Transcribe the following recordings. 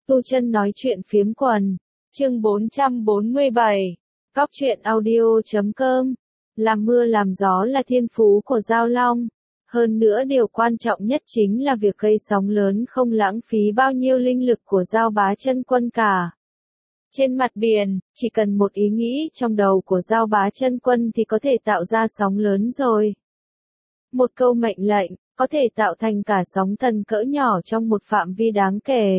Tu Chân nói chuyện phiếm quần, chương 447, Cóc truyện audio.com. Làm mưa làm gió là thiên phú của Giao Long. Hơn nữa điều quan trọng nhất chính là việc gây sóng lớn không lãng phí bao nhiêu linh lực của Giao Bá Chân Quân cả. Trên mặt biển, chỉ cần một ý nghĩ trong đầu của Giao Bá Chân Quân thì có thể tạo ra sóng lớn rồi. Một câu mệnh lệnh, có thể tạo thành cả sóng thần cỡ nhỏ trong một phạm vi đáng kể.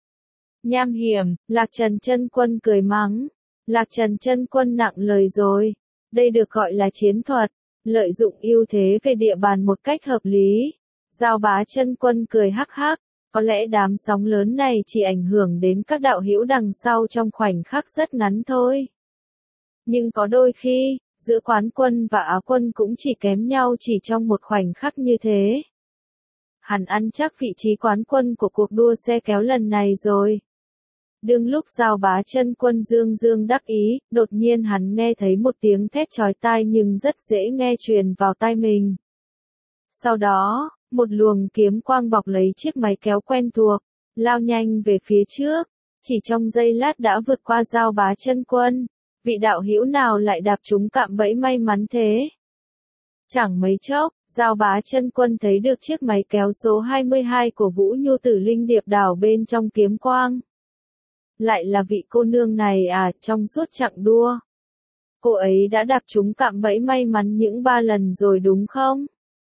Nham hiểm, Lạc Trần Chân Quân cười mắng. Lạc Trần Chân Quân nặng lời rồi. Đây được gọi là chiến thuật, lợi dụng ưu thế về địa bàn một cách hợp lý. Giao Bá Chân Quân cười hắc hắc, có lẽ đám sóng lớn này chỉ ảnh hưởng đến các đạo hữu đằng sau trong khoảnh khắc rất ngắn thôi. Nhưng có đôi khi, giữa quán quân và Á quân cũng chỉ kém nhau chỉ trong một khoảnh khắc như thế. Hắn ăn chắc vị trí quán quân của cuộc đua xe kéo lần này rồi. Đương lúc Giao Bá Chân Quân dương đắc ý, đột nhiên hắn nghe thấy một tiếng thét chói tai nhưng rất dễ nghe truyền vào tai mình. Sau đó, một luồng kiếm quang bọc lấy chiếc máy kéo quen thuộc, lao nhanh về phía trước, chỉ trong giây lát đã vượt qua Giao Bá Chân Quân. Vị đạo hữu nào lại đạp trúng cạm bẫy may mắn thế? Chẳng mấy chốc, Giao Bá Chân Quân thấy được chiếc máy kéo số 22 của Vũ Nhu Tử Linh Điệp đảo bên trong kiếm quang. Lại là vị cô nương này à, trong suốt chặng đua. Cô ấy đã đạp trúng cạm bẫy may mắn những 3 lần rồi đúng không?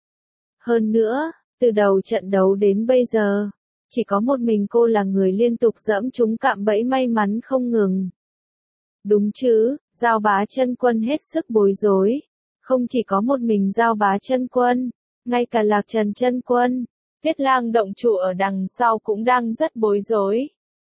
Hơn nữa, từ đầu trận đấu đến bây giờ, chỉ có một mình cô là người liên tục dẫm trúng cạm bẫy may mắn không ngừng. Đúng chứ, Giao Bá Chân Quân hết sức bối rối. Không chỉ có một mình Giao Bá Chân Quân, ngay cả Lạc Trần Chân Quân, Tuyết Lang động chủ ở đằng sau cũng đang rất bối rối.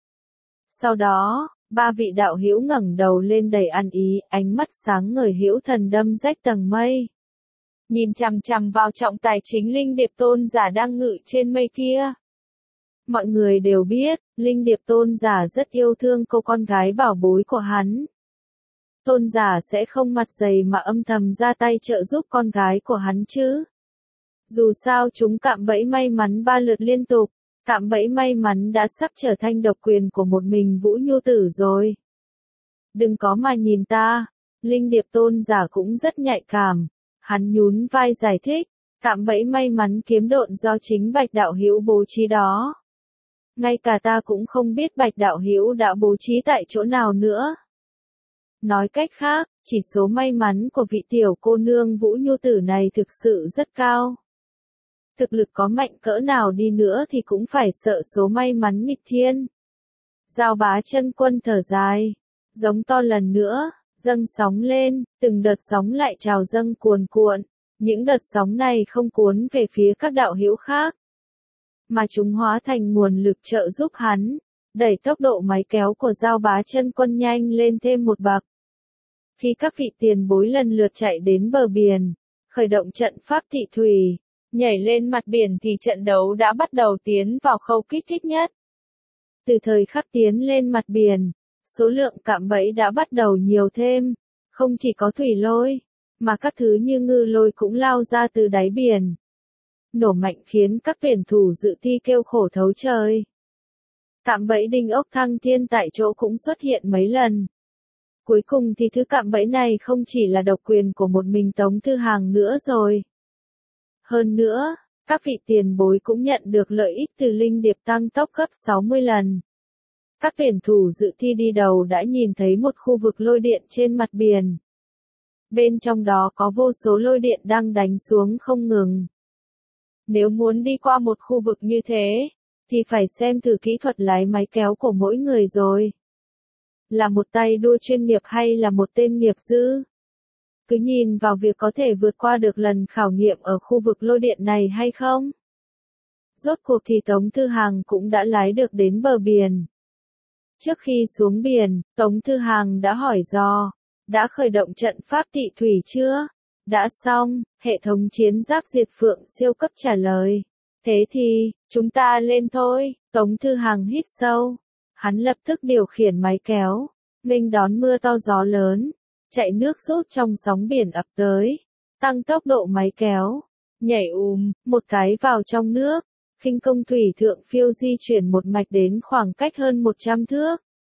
Sau đó, 3 vị đạo hữu ngẩng đầu lên đầy ăn ý, ánh mắt sáng ngời hữu thần đâm rách tầng mây. Nhìn chằm chằm vào trọng tài chính Linh Điệp Tôn giả đang ngự trên mây kia. Mọi người đều biết, Linh Điệp Tôn giả rất yêu thương cô con gái bảo bối của hắn. Tôn giả sẽ không mặt dày mà âm thầm ra tay trợ giúp con gái của hắn chứ. Dù sao chúng cạm bẫy may mắn 3 lượt liên tục, cạm bẫy may mắn đã sắp trở thành độc quyền của một mình Vũ Nhu Tử rồi. Đừng có mà nhìn ta, Linh Điệp Tôn giả cũng rất nhạy cảm. Hắn nhún vai giải thích, cạm bẫy may mắn kiếm độn do chính Bạch đạo hữu bố trí đó. Ngay cả ta cũng không biết Bạch đạo hữu đã bố trí tại chỗ nào nữa. Nói cách khác, chỉ số may mắn của vị tiểu cô nương Vũ Nhu Tử này thực sự rất cao. Thực lực có mạnh cỡ nào đi nữa thì cũng phải sợ số may mắn nghịch thiên. Giao Bá Chân Quân thở dài, giống to lần nữa, dâng sóng lên, từng đợt sóng lại trào dâng cuồn cuộn. Những đợt sóng này không cuốn về phía các đạo hữu khác, mà chúng hóa thành nguồn lực trợ giúp hắn, đẩy tốc độ máy kéo của Giao Bá Chân Quân nhanh lên thêm một bậc. Khi các vị tiền bối lần lượt chạy đến bờ biển, khởi động trận pháp thị thủy, nhảy lên mặt biển thì trận đấu đã bắt đầu tiến vào khâu kích thích nhất. Từ thời khắc tiến lên mặt biển, số lượng cạm bẫy đã bắt đầu nhiều thêm, không chỉ có thủy lôi, mà các thứ như ngư lôi cũng lao ra từ đáy biển. Nổ mạnh khiến các tuyển thủ dự thi kêu khổ thấu trời. Cạm bẫy đinh ốc thăng thiên tại chỗ cũng xuất hiện mấy lần. Cuối cùng thì thứ cạm bẫy này không chỉ là độc quyền của một mình Tống Thư Hàng nữa rồi. Hơn nữa, các vị tiền bối cũng nhận được lợi ích từ Linh Điệp tăng tốc gấp 60 lần. Các tuyển thủ dự thi đi đầu đã nhìn thấy một khu vực lôi điện trên mặt biển. Bên trong đó có vô số lôi điện đang đánh xuống không ngừng. Nếu muốn đi qua một khu vực như thế, thì phải xem thử kỹ thuật lái máy kéo của mỗi người rồi. Là một tay đua chuyên nghiệp hay là một tên nghiệp dư? Cứ nhìn vào việc có thể vượt qua được lần khảo nghiệm ở khu vực lôi điện này hay không. Rốt cuộc thì Tống Thư Hàng cũng đã lái được đến bờ biển. Trước khi xuống biển, Tống Thư Hàng đã hỏi dò, đã khởi động trận pháp thị thủy chưa? Đã xong, hệ thống chiến giáp diệt phượng siêu cấp trả lời. Thế thì, chúng ta lên thôi. Tống Thư Hàng hít sâu. Hắn lập tức điều khiển máy kéo, nghênh đón mưa to gió lớn, chạy nước rút trong sóng biển ập tới, tăng tốc độ máy kéo, nhảy một cái vào trong nước, khinh công thủy thượng phiêu di chuyển một mạch đến khoảng cách hơn 100 thước.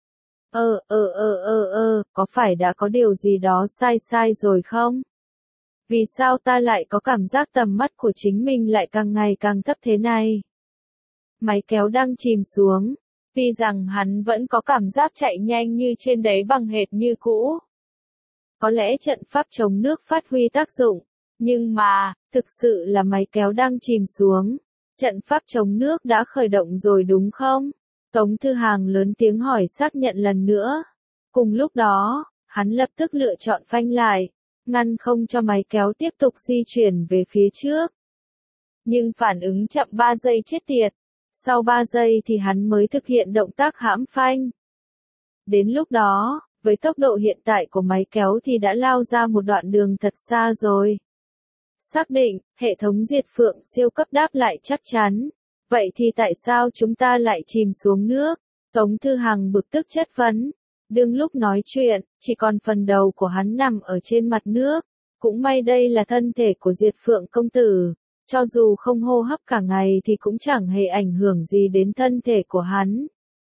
Có phải đã có điều gì đó sai rồi không? Vì sao ta lại có cảm giác tầm mắt của chính mình lại càng ngày càng thấp thế này? Máy kéo đang chìm xuống, tuy rằng hắn vẫn có cảm giác chạy nhanh như trên đáy bằng hệt như cũ. Có lẽ trận pháp chống nước phát huy tác dụng, nhưng mà, thực sự là máy kéo đang chìm xuống. Trận pháp chống nước đã khởi động rồi đúng không? Tống Thư Hàng lớn tiếng hỏi xác nhận lần nữa. Cùng lúc đó, hắn lập tức lựa chọn phanh lại, ngăn không cho máy kéo tiếp tục di chuyển về phía trước. Nhưng phản ứng chậm 3 giây chết tiệt. Sau 3 giây thì hắn mới thực hiện động tác hãm phanh. Đến lúc đó, với tốc độ hiện tại của máy kéo thì đã lao ra một đoạn đường thật xa rồi. Xác định, hệ thống diệt phượng siêu cấp đáp lại chắc chắn. Vậy thì tại sao chúng ta lại chìm xuống nước? Tống Thư Hằng bực tức chất vấn. Đương lúc nói chuyện, chỉ còn phần đầu của hắn nằm ở trên mặt nước. Cũng may đây là thân thể của diệt phượng công tử. Cho dù không hô hấp cả ngày thì cũng chẳng hề ảnh hưởng gì đến thân thể của hắn.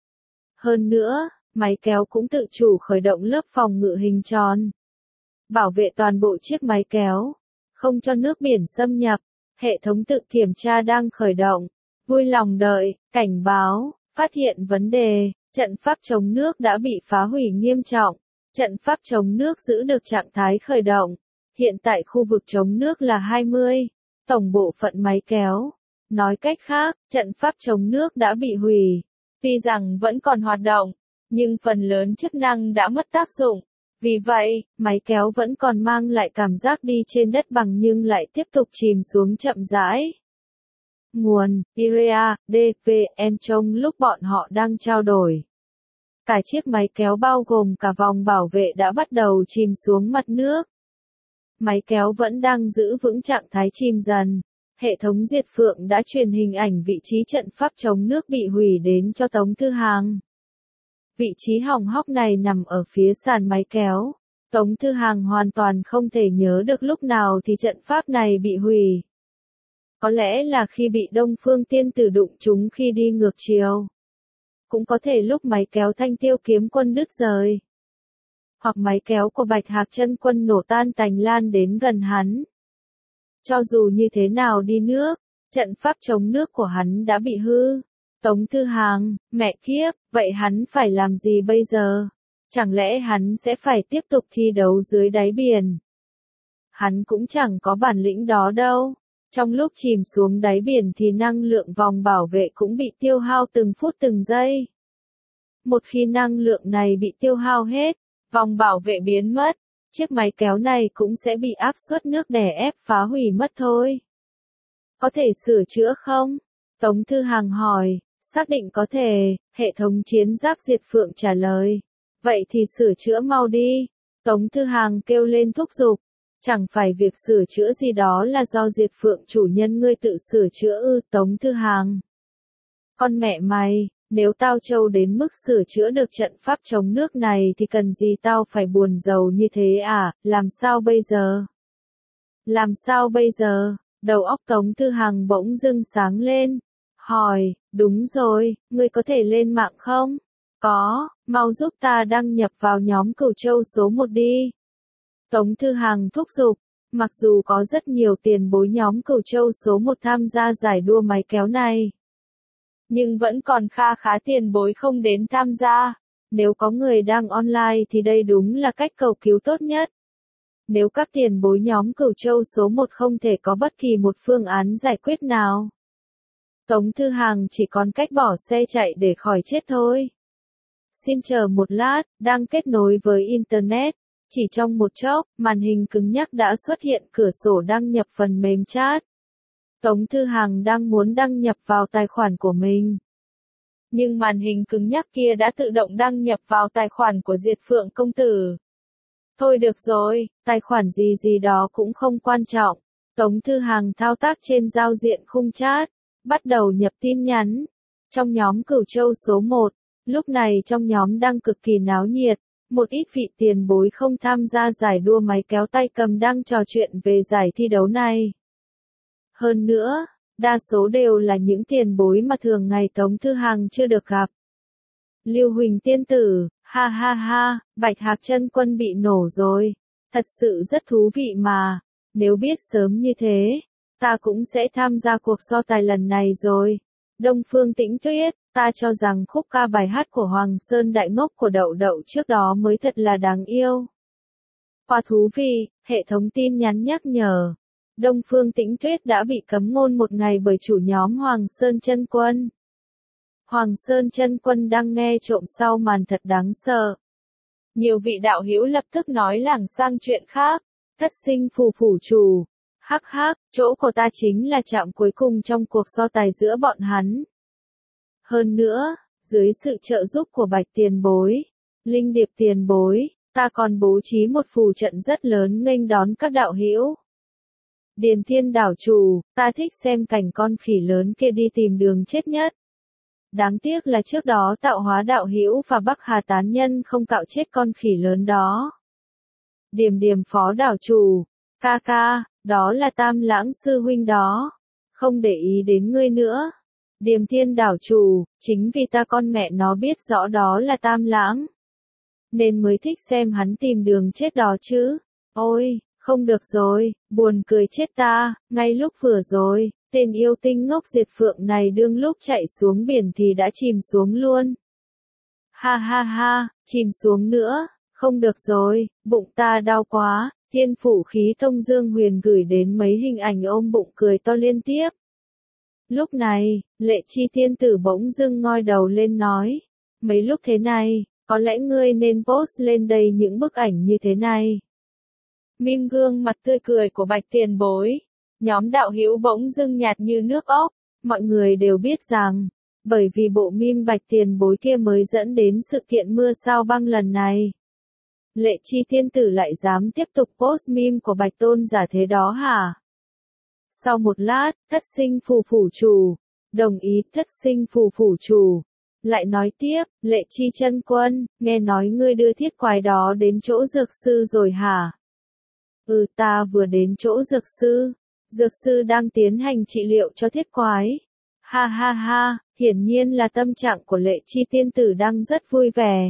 Hơn nữa, máy kéo cũng tự chủ khởi động lớp phòng ngự hình tròn. Bảo vệ toàn bộ chiếc máy kéo. Không cho nước biển xâm nhập. Hệ thống tự kiểm tra đang khởi động. Vui lòng đợi, cảnh báo, phát hiện vấn đề. Trận pháp chống nước đã bị phá hủy nghiêm trọng. Trận pháp chống nước giữ được trạng thái khởi động. Hiện tại khu vực chống nước là 20. Tổng bộ phận máy kéo. Nói cách khác, trận pháp chống nước đã bị hủy. Tuy rằng vẫn còn hoạt động, nhưng phần lớn chức năng đã mất tác dụng. Vì vậy, máy kéo vẫn còn mang lại cảm giác đi trên đất bằng nhưng lại tiếp tục chìm xuống chậm rãi. Nguồn, Irea, DVN trong lúc bọn họ đang trao đổi. Cả chiếc máy kéo bao gồm cả vòng bảo vệ đã bắt đầu chìm xuống mặt nước. Máy kéo vẫn đang giữ vững trạng thái chìm dần. Hệ thống diệt phượng đã truyền hình ảnh vị trí trận pháp chống nước bị hủy đến cho Tống Thư Hàng. Vị trí hỏng hóc này nằm ở phía sàn máy kéo. Tống Thư Hàng hoàn toàn không thể nhớ được lúc nào thì trận pháp này bị hủy. Có lẽ là khi bị Đông Phương Tiên Tử đụng chúng khi đi ngược chiều. Cũng có thể lúc máy kéo Thanh Tiêu Kiếm Quân đứt rời. Hoặc máy kéo của Bạch Hạc Chân Quân nổ tan tành lan đến gần hắn. Cho dù như thế nào đi nước, trận pháp chống nước của hắn đã bị hư. Tống Thư Hàng, mẹ kiếp, vậy hắn phải làm gì bây giờ? Chẳng lẽ hắn sẽ phải tiếp tục thi đấu dưới đáy biển? Hắn cũng chẳng có bản lĩnh đó đâu. Trong lúc chìm xuống đáy biển thì năng lượng vòng bảo vệ cũng bị tiêu hao từng phút từng giây. Một khi năng lượng này bị tiêu hao hết, vòng bảo vệ biến mất, chiếc máy kéo này cũng sẽ bị áp suất nước đè ép phá hủy mất thôi. Có thể sửa chữa không? Tống Thư Hàng hỏi. Xác định có thể, hệ thống chiến giáp diệt phượng trả lời. Vậy thì sửa chữa mau đi. Tống Thư Hàng kêu lên thúc giục. Chẳng phải việc sửa chữa gì đó là do diệt phượng chủ nhân ngươi tự sửa chữa ư? Tống Thư Hàng. Con mẹ mày, nếu tao trâu đến mức sửa chữa được trận pháp chống nước này thì cần gì tao phải buồn rầu như thế à? Làm sao bây giờ? Làm sao bây giờ? Đầu óc Tống Thư Hàng bỗng dưng sáng lên. Hỏi, đúng rồi, ngươi có thể lên mạng không? Có, mau giúp ta đăng nhập vào nhóm Cửu Châu số 1 đi. Tống Thư Hàng thúc giục, mặc dù có rất nhiều tiền bối nhóm Cửu Châu số 1 tham gia giải đua máy kéo này. Nhưng vẫn còn kha khá tiền bối không đến tham gia. Nếu có người đang online thì đây đúng là cách cầu cứu tốt nhất. Nếu các tiền bối nhóm Cửu Châu số 1 không thể có bất kỳ một phương án giải quyết nào. Tống Thư Hàng chỉ còn cách bỏ xe chạy để khỏi chết thôi. Xin chờ một lát, đang kết nối với Internet. Chỉ trong một chốc, màn hình cứng nhắc đã xuất hiện cửa sổ đăng nhập phần mềm chat. Tống Thư Hàng đang muốn đăng nhập vào tài khoản của mình. Nhưng màn hình cứng nhắc kia đã tự động đăng nhập vào tài khoản của Diệt Phượng công tử. Thôi được rồi, tài khoản gì đó cũng không quan trọng. Tống Thư Hàng thao tác trên giao diện khung chat. Bắt đầu nhập tin nhắn. Trong nhóm Cửu Châu số 1, lúc này trong nhóm đang cực kỳ náo nhiệt, một ít vị tiền bối không tham gia giải đua máy kéo tay cầm đang trò chuyện về giải thi đấu này. Hơn nữa, đa số đều là những tiền bối mà thường ngày Tống Thư Hằng chưa được gặp. Lưu Huỳnh tiên tử, ha ha ha, Bạch Hạc chân quân bị nổ rồi, thật sự rất thú vị mà, nếu biết sớm như thế, ta cũng sẽ tham gia cuộc so tài lần này rồi. Đông Phương Tĩnh Tuyết, ta cho rằng khúc ca bài hát của Hoàng Sơn Đại Ngốc của Đậu Đậu trước đó mới thật là đáng yêu. Quá thú vị, hệ thống tin nhắn nhắc nhở. Đông Phương Tĩnh Tuyết đã bị cấm ngôn một ngày bởi chủ nhóm Hoàng Sơn Chân Quân. Hoàng Sơn Chân Quân đang nghe trộm sau màn thật đáng sợ. Nhiều vị đạo hữu lập tức nói lảng sang chuyện khác. Thất sinh phù phủ chủ. Hắc hắc, chỗ của ta chính là trạm cuối cùng trong cuộc so tài giữa bọn hắn. Hơn nữa, dưới sự trợ giúp của Bạch tiền bối, Linh Điệp tiền bối, ta còn bố trí một phù trận rất lớn nghênh đón các đạo hữu. Điền Thiên đảo chủ, ta thích xem cảnh con khỉ lớn kia đi tìm đường chết nhất. Đáng tiếc là trước đó Tạo Hóa đạo hữu và Bắc Hà tán nhân không cạo chết con khỉ lớn đó. Điềm Điềm phó đảo chủ, ca ca, đó là Tam Lãng sư huynh đó. Không để ý đến ngươi nữa. Điềm Thiên đảo chủ, chính vì ta con mẹ nó biết rõ đó là Tam Lãng, nên mới thích xem hắn tìm đường chết đó chứ. Ôi, không được rồi, buồn cười chết ta, ngay lúc vừa rồi, tên yêu tinh ngốc Diệt Phượng này đương lúc chạy xuống biển thì đã chìm xuống luôn. Ha ha ha, chìm xuống nữa, không được rồi, bụng ta đau quá. Thiên Phủ Khí Tông Dương Huyền gửi đến mấy hình ảnh ôm bụng cười to liên tiếp. Lúc này, Lệ Chi tiên tử bỗng dưng ngoi đầu lên nói, mấy lúc thế này, có lẽ ngươi nên post lên đây những bức ảnh như thế này. Meme gương mặt tươi cười của Bạch tiền bối, nhóm đạo hữu bỗng dưng nhạt như nước ốc, mọi người đều biết rằng, bởi vì bộ meme Bạch tiền bối kia mới dẫn đến sự kiện mưa sao băng lần này. Lệ Chi tiên tử lại dám tiếp tục post meme của Bạch tôn giả thế đó hả? Sau một lát, thất sinh phù phủ chủ, đồng ý thất sinh phù phủ chủ. Lại nói tiếp, Lệ Chi chân quân, nghe nói ngươi đưa thiết quái đó đến chỗ dược sư rồi hả? Ừ, ta vừa đến chỗ dược sư đang tiến hành trị liệu cho thiết quái. Ha ha ha, hiển nhiên là tâm trạng của Lệ Chi tiên tử đang rất vui vẻ.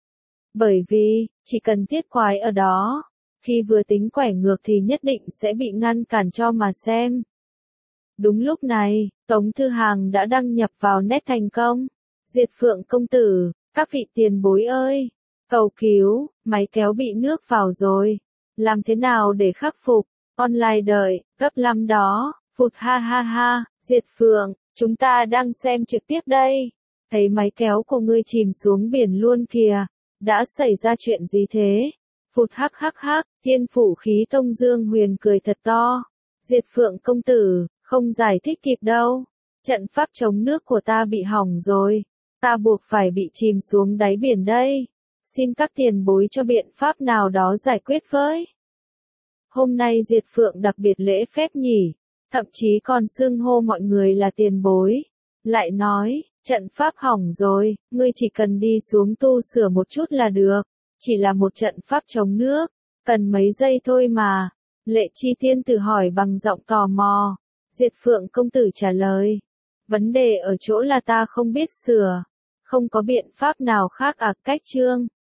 Bởi vì, chỉ cần thiết quái ở đó, khi vừa tính quẻ ngược thì nhất định sẽ bị ngăn cản cho mà xem. Đúng lúc này, Tống Thư Hằng đã đăng nhập vào nét thành công. Diệt Phượng công tử, các vị tiền bối ơi, cầu cứu, máy kéo bị nước vào rồi. Làm thế nào để khắc phục? Online đợi, cấp 5 đó, phụt ha ha ha, Diệt Phượng, chúng ta đang xem trực tiếp đây. Thấy máy kéo của ngươi chìm xuống biển luôn kìa. Đã xảy ra chuyện gì thế? Phụt hắc hắc hắc, Thiên Phủ Khí Tông Dương Huyền cười thật to. Diệt Phượng công tử, không giải thích kịp đâu. Trận pháp chống nước của ta bị hỏng rồi. Ta buộc phải bị chìm xuống đáy biển đây. Xin các tiền bối cho biện pháp nào đó giải quyết với. Hôm nay Diệt Phượng đặc biệt lễ phép nhỉ. Thậm chí còn xưng hô mọi người là tiền bối. Lại nói, trận pháp hỏng rồi, ngươi chỉ cần đi xuống tu sửa một chút là được. Chỉ là một trận pháp chống nước, cần mấy giây thôi mà. Lệ Chi tiên tử hỏi bằng giọng tò mò. Diệt Phượng công tử trả lời. Vấn đề ở chỗ là ta không biết sửa. Không có biện pháp nào khác à, cách chương.